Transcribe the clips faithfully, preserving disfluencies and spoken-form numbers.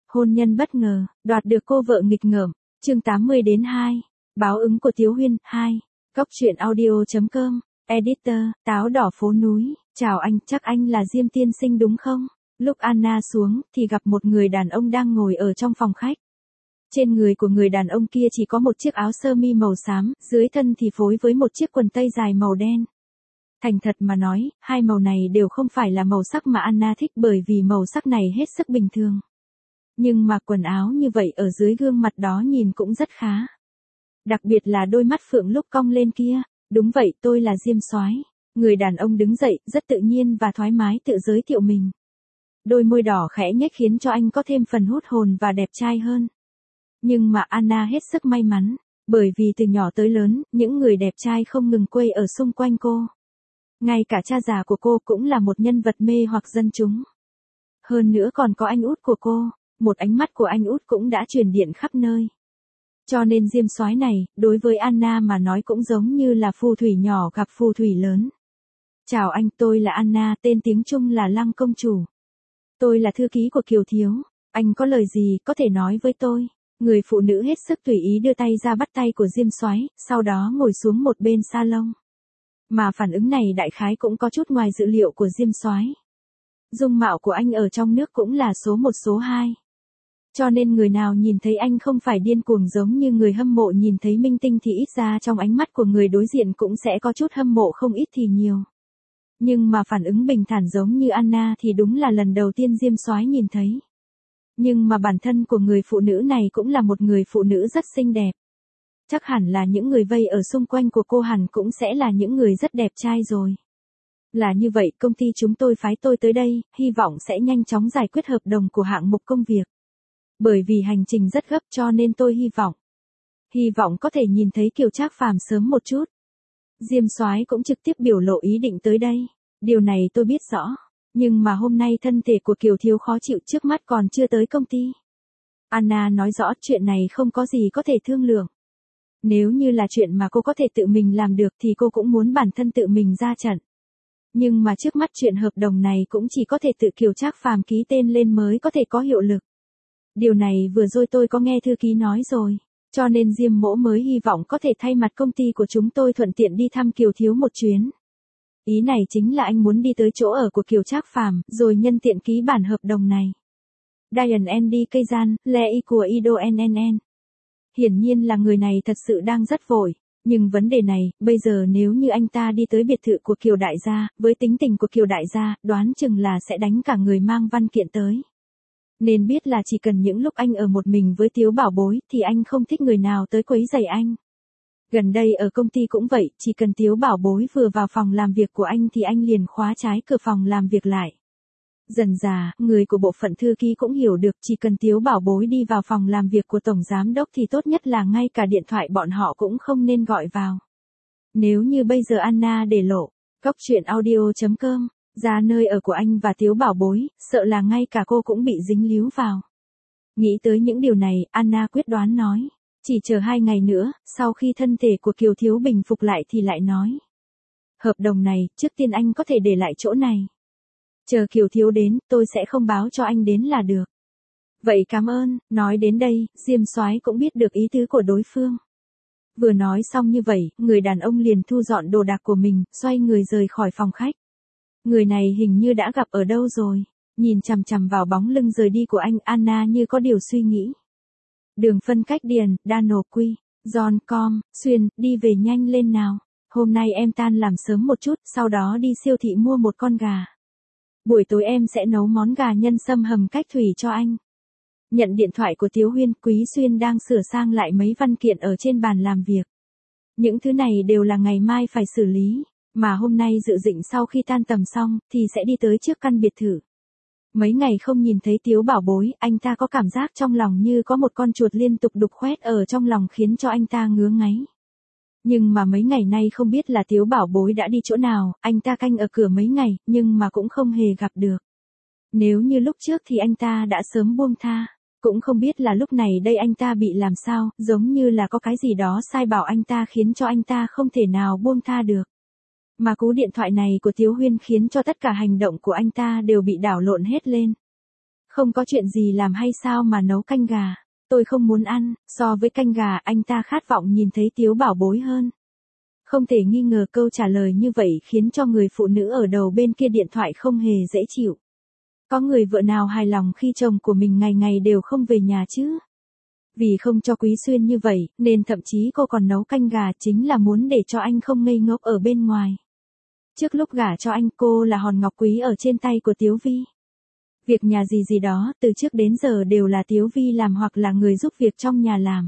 Hôn nhân bất ngờ, đoạt được cô vợ nghịch ngợm, chương tám mươi đến hai, báo ứng của Tiếu Huyên, hai, Cóc truyện audio.com, editor, táo đỏ phố núi, chào anh, chắc anh là Diêm tiên sinh đúng không? Lúc Anna xuống, thì gặp một người đàn ông đang ngồi ở trong phòng khách. Trên người của người đàn ông kia chỉ có một chiếc áo sơ mi màu xám, dưới thân thì phối với một chiếc quần tây dài màu đen. Thành thật mà nói, hai màu này đều không phải là màu sắc mà Anna thích bởi vì màu sắc này hết sức bình thường. Nhưng mà quần áo như vậy ở dưới gương mặt đó nhìn cũng rất khá. Đặc biệt là đôi mắt phượng lúc cong lên kia. Đúng vậy, tôi là Diêm Soái. Người đàn ông đứng dậy, rất tự nhiên và thoải mái tự giới thiệu mình. Đôi môi đỏ khẽ nhếch khiến cho anh có thêm phần hút hồn và đẹp trai hơn. Nhưng mà Anna hết sức may mắn, bởi vì từ nhỏ tới lớn, những người đẹp trai không ngừng quây ở xung quanh cô. Ngay cả cha già của cô cũng là một nhân vật mê hoặc dân chúng. Hơn nữa còn có anh út của cô, một ánh mắt của anh út cũng đã truyền điện khắp nơi. Cho nên Diêm Soái này, đối với Anna mà nói cũng giống như là phù thủy nhỏ gặp phù thủy lớn. Chào anh, tôi là Anna, tên tiếng Trung là Lăng công chủ. Tôi là thư ký của Kiều Thiếu, anh có lời gì có thể nói với tôi? Người phụ nữ hết sức tùy ý đưa tay ra bắt tay của Diêm Soái, sau đó ngồi xuống một bên salon. Mà phản ứng này đại khái cũng có chút ngoài dự liệu của Diêm Soái. Dung mạo của anh ở trong nước cũng là số một số hai. Cho nên người nào nhìn thấy anh không phải điên cuồng giống như người hâm mộ nhìn thấy minh tinh thì ít ra trong ánh mắt của người đối diện cũng sẽ có chút hâm mộ không ít thì nhiều. Nhưng mà phản ứng bình thản giống như Anna thì đúng là lần đầu tiên Diêm Soái nhìn thấy. Nhưng mà bản thân của người phụ nữ này cũng là một người phụ nữ rất xinh đẹp. Chắc hẳn là những người vây ở xung quanh của cô hẳn cũng sẽ là những người rất đẹp trai rồi. Là như vậy, công ty chúng tôi phái tôi tới đây, hy vọng sẽ nhanh chóng giải quyết hợp đồng của hạng mục công việc. Bởi vì hành trình rất gấp cho nên tôi hy vọng. Hy vọng có thể nhìn thấy Kiều Trác Phàm sớm một chút. Diêm Soái cũng trực tiếp biểu lộ ý định tới đây. Điều này tôi biết rõ. Nhưng mà hôm nay thân thể của Kiều Thiếu khó chịu trước mắt còn chưa tới công ty. Anna nói rõ chuyện này không có gì có thể thương lượng. Nếu như là chuyện mà cô có thể tự mình làm được thì cô cũng muốn bản thân tự mình ra trận. Nhưng mà trước mắt chuyện hợp đồng này cũng chỉ có thể tự Kiều Trác Phàm ký tên lên mới có thể có hiệu lực. Điều này vừa rồi tôi có nghe thư ký nói rồi, cho nên Diêm Mỗ mới hy vọng có thể thay mặt công ty của chúng tôi thuận tiện đi thăm Kiều Thiếu một chuyến. Ý này chính là anh muốn đi tới chỗ ở của Kiều Trác Phàm, rồi nhân tiện ký bản hợp đồng này. Diane Andy Kazan, Lei của Ido en en en. Hiển nhiên là người này thật sự đang rất vội, nhưng vấn đề này, bây giờ nếu như anh ta đi tới biệt thự của Kiều Đại gia, với tính tình của Kiều Đại gia, đoán chừng là sẽ đánh cả người mang văn kiện tới. Nên biết là chỉ cần những lúc anh ở một mình với Tiếu Bảo Bối thì anh không thích người nào tới quấy rầy anh. Gần đây ở công ty cũng vậy, chỉ cần Tiếu Bảo Bối vừa vào phòng làm việc của anh thì anh liền khóa trái cửa phòng làm việc lại. Dần dà, người của bộ phận thư ký cũng hiểu được chỉ cần Tiếu Bảo Bối đi vào phòng làm việc của Tổng Giám Đốc thì tốt nhất là ngay cả điện thoại bọn họ cũng không nên gọi vào. Nếu như bây giờ Anna để lộ, Cóc truyện audio.com, ra nơi ở của anh và Tiếu Bảo Bối, sợ là ngay cả cô cũng bị dính líu vào. Nghĩ tới những điều này, Anna quyết đoán nói. Chỉ chờ hai ngày nữa, sau khi thân thể của Kiều Thiếu bình phục lại thì lại nói. Hợp đồng này, trước tiên anh có thể để lại chỗ này. Chờ Kiều Thiếu đến, tôi sẽ không báo cho anh đến là được. Vậy cảm ơn, nói đến đây, Diêm Soái cũng biết được ý tứ của đối phương. Vừa nói xong như vậy, người đàn ông liền thu dọn đồ đạc của mình, xoay người rời khỏi phòng khách. Người này hình như đã gặp ở đâu rồi. Nhìn chằm chằm vào bóng lưng rời đi của anh, Anna như có điều suy nghĩ. Đường phân cách Điền, Đano Quy, John Com, Xuyên, đi về nhanh lên nào. Hôm nay em tan làm sớm một chút, sau đó đi siêu thị mua một con gà. Buổi tối em sẽ nấu món gà nhân sâm hầm cách thủy cho anh. Nhận điện thoại của Tiếu Huyên, Quý Xuyên đang sửa sang lại mấy văn kiện ở trên bàn làm việc. Những thứ này đều là ngày mai phải xử lý, mà hôm nay dự định sau khi tan tầm xong, thì sẽ đi tới trước căn biệt thự. Mấy ngày không nhìn thấy Tiếu Bảo Bối, anh ta có cảm giác trong lòng như có một con chuột liên tục đục khoét ở trong lòng khiến cho anh ta ngứa ngáy. Nhưng mà mấy ngày nay không biết là Tiếu Bảo Bối đã đi chỗ nào, anh ta canh ở cửa mấy ngày, nhưng mà cũng không hề gặp được. Nếu như lúc trước thì anh ta đã sớm buông tha, cũng không biết là lúc này đây anh ta bị làm sao, giống như là có cái gì đó sai bảo anh ta khiến cho anh ta không thể nào buông tha được. Mà cú điện thoại này của Tiếu Huyên khiến cho tất cả hành động của anh ta đều bị đảo lộn hết lên. Không có chuyện gì làm hay sao mà nấu canh gà. Tôi không muốn ăn, so với canh gà anh ta khát vọng nhìn thấy Tiếu Bảo Bối hơn. Không thể nghi ngờ câu trả lời như vậy khiến cho người phụ nữ ở đầu bên kia điện thoại không hề dễ chịu. Có người vợ nào hài lòng khi chồng của mình ngày ngày đều không về nhà chứ? Vì không cho Quý Xuyên như vậy, nên thậm chí cô còn nấu canh gà chính là muốn để cho anh không ngây ngốc ở bên ngoài. Trước lúc gả cho anh cô là hòn ngọc quý ở trên tay của Tiếu Vi. Việc nhà gì gì đó từ trước đến giờ đều là Tiếu Vi làm hoặc là người giúp việc trong nhà làm.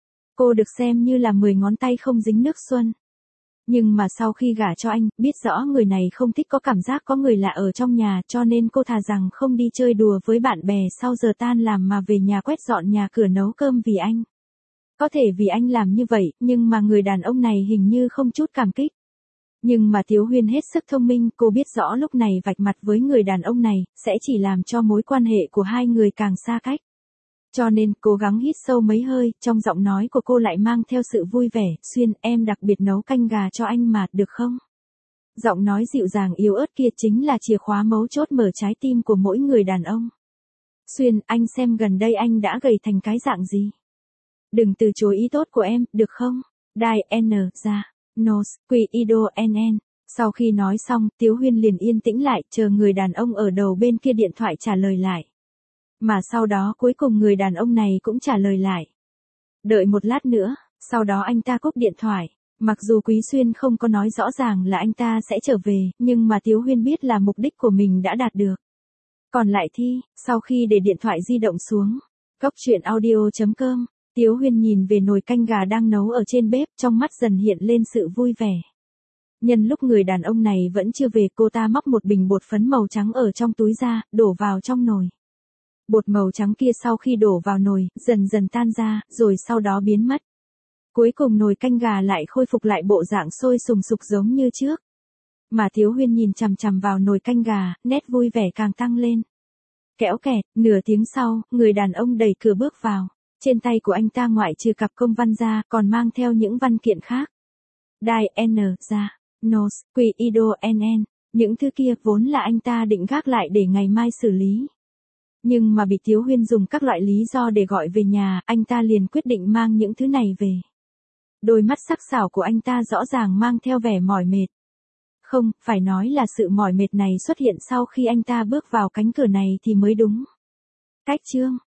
Cô được xem như là mười ngón tay không dính nước xuân. Nhưng mà sau khi gả cho anh, biết rõ người này không thích có cảm giác có người lạ ở trong nhà cho nên cô thà rằng không đi chơi đùa với bạn bè sau giờ tan làm mà về nhà quét dọn nhà cửa nấu cơm vì anh. Có thể vì anh làm như vậy, nhưng mà người đàn ông này hình như không chút cảm kích. Nhưng mà Tiếu Huyên hết sức thông minh, cô biết rõ lúc này vạch mặt với người đàn ông này, sẽ chỉ làm cho mối quan hệ của hai người càng xa cách. Cho nên, cố gắng hít sâu mấy hơi, trong giọng nói của cô lại mang theo sự vui vẻ, Xuyên, em đặc biệt nấu canh gà cho anh mà, được không? Giọng nói dịu dàng yếu ớt kia chính là chìa khóa mấu chốt mở trái tim của mỗi người đàn ông. Xuyên, anh xem gần đây anh đã gầy thành cái dạng gì? Đừng từ chối ý tốt của em, được không? Đài N, ra, Nos, Quy Ido N N. Sau khi nói xong, Tiếu Huyên liền yên tĩnh lại, chờ người đàn ông ở đầu bên kia điện thoại trả lời lại. Mà sau đó cuối cùng người đàn ông này cũng trả lời lại. Đợi một lát nữa, sau đó anh ta cúp điện thoại. Mặc dù Quý Xuyên không có nói rõ ràng là anh ta sẽ trở về, nhưng mà Tiếu Huyên biết là mục đích của mình đã đạt được. Còn lại Thi, sau khi để điện thoại di động xuống, Cốc truyện audio chấm com, Tiếu Huyên nhìn về nồi canh gà đang nấu ở trên bếp, trong mắt dần hiện lên sự vui vẻ. Nhân lúc người đàn ông này vẫn chưa về, cô ta móc một bình bột phấn màu trắng ở trong túi ra, đổ vào trong nồi. Bột màu trắng kia sau khi đổ vào nồi, dần dần tan ra, rồi sau đó biến mất. Cuối cùng nồi canh gà lại khôi phục lại bộ dạng sôi sùng sục giống như trước. Mà Tiếu Huyên nhìn chằm chằm vào nồi canh gà, nét vui vẻ càng tăng lên. Kẽo kẹt, nửa tiếng sau, người đàn ông đẩy cửa bước vào. Trên tay của anh ta ngoại trừ cặp công văn ra, còn mang theo những văn kiện khác. Đài N, ra, Nos, Quy Ido N N. Những thứ kia vốn là anh ta định gác lại để ngày mai xử lý. Nhưng mà bị Tiếu Huyên dùng các loại lý do để gọi về nhà, anh ta liền quyết định mang những thứ này về. Đôi mắt sắc sảo của anh ta rõ ràng mang theo vẻ mỏi mệt. Không, phải nói là sự mỏi mệt này xuất hiện sau khi anh ta bước vào cánh cửa này thì mới đúng. Cách chương